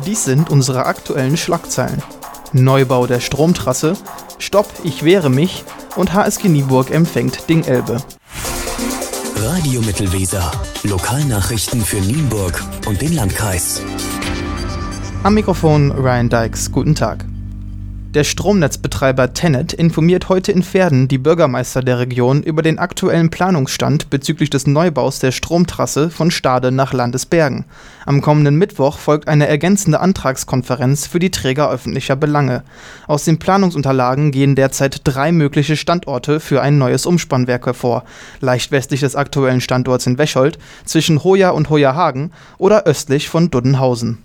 Dies sind unsere aktuellen Schlagzeilen. Neubau der Stromtrasse, Stopp, ich wehre mich und HSG Nienburg empfängt Ding Elbe. Radio Mittelweser. Lokalnachrichten für Nienburg und den Landkreis. Am Mikrofon Ryan Dykes, guten Tag. Der Stromnetzbetreiber TenneT informiert heute in Verden die Bürgermeister der Region über den aktuellen Planungsstand bezüglich des Neubaus der Stromtrasse von Stade nach Landesbergen. Am kommenden Mittwoch folgt eine ergänzende Antragskonferenz für die Träger öffentlicher Belange. Aus den Planungsunterlagen gehen derzeit 3 mögliche Standorte für ein neues Umspannwerk hervor. Leicht westlich des aktuellen Standorts in Wechold, zwischen Hoya und Hoya-Hagen oder östlich von Duddenhausen.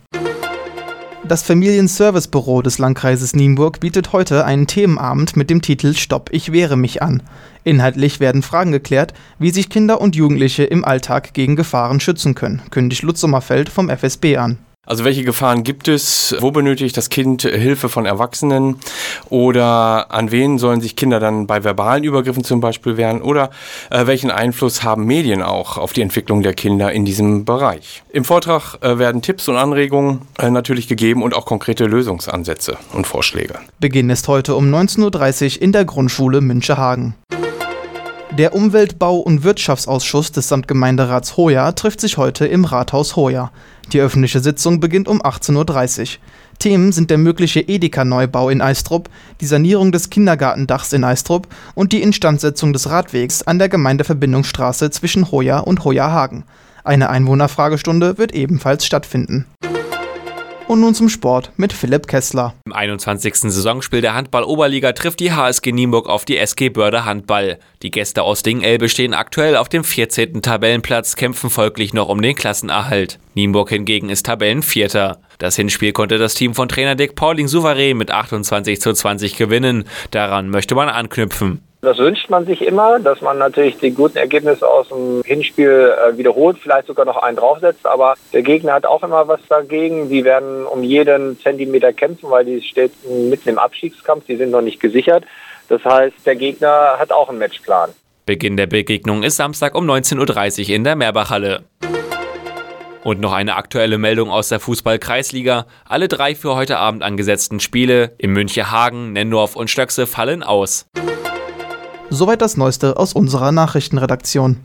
Das Familienservicebüro des Landkreises Nienburg bietet heute einen Themenabend mit dem Titel Stopp, ich wehre mich an. Inhaltlich werden Fragen geklärt, wie sich Kinder und Jugendliche im Alltag gegen Gefahren schützen können, kündigt Lutz Sommerfeld vom FSB an. Also welche Gefahren gibt es? Wo benötigt das Kind Hilfe von Erwachsenen? Oder an wen sollen sich Kinder dann bei verbalen Übergriffen zum Beispiel wehren? Oder welchen Einfluss haben Medien auch auf die Entwicklung der Kinder in diesem Bereich? Im Vortrag werden Tipps und Anregungen natürlich gegeben und auch konkrete Lösungsansätze und Vorschläge. Beginn ist heute um 19.30 Uhr in der Grundschule Münchehagen. Der Umwelt-, Bau- und Wirtschaftsausschuss des Samtgemeinderats Hoya trifft sich heute im Rathaus Hoya. Die öffentliche Sitzung beginnt um 18.30 Uhr. Themen sind der mögliche Edeka-Neubau in Eistrup, die Sanierung des Kindergartendachs in Eistrup und die Instandsetzung des Radwegs an der Gemeindeverbindungsstraße zwischen Hoya und Hoya-Hagen. Eine Einwohnerfragestunde wird ebenfalls stattfinden. Und nun zum Sport mit Philipp Kessler. Im 21. Saisonspiel der Handball-Oberliga trifft die HSG Nienburg auf die SG Börde Handball. Die Gäste aus Ding Elbe stehen aktuell auf dem 14. Tabellenplatz, kämpfen folglich noch um den Klassenerhalt. Nienburg hingegen ist Tabellenvierter. Das Hinspiel konnte das Team von Trainer Dick Pauling souverän mit 28:20 gewinnen. Daran möchte man anknüpfen. Das wünscht man sich immer, dass man natürlich die guten Ergebnisse aus dem Hinspiel wiederholt, vielleicht sogar noch einen draufsetzt. Aber der Gegner hat auch immer was dagegen. Die werden um jeden Zentimeter kämpfen, weil die steht mitten im Abstiegskampf. Die sind noch nicht gesichert. Das heißt, der Gegner hat auch einen Matchplan. Beginn der Begegnung ist Samstag um 19.30 Uhr in der Meerbachhalle. Und noch eine aktuelle Meldung aus der Fußball-Kreisliga. Alle 3 für heute Abend angesetzten Spiele in Münchehagen, Nendorf und Stöckse fallen aus. Soweit das Neueste aus unserer Nachrichtenredaktion.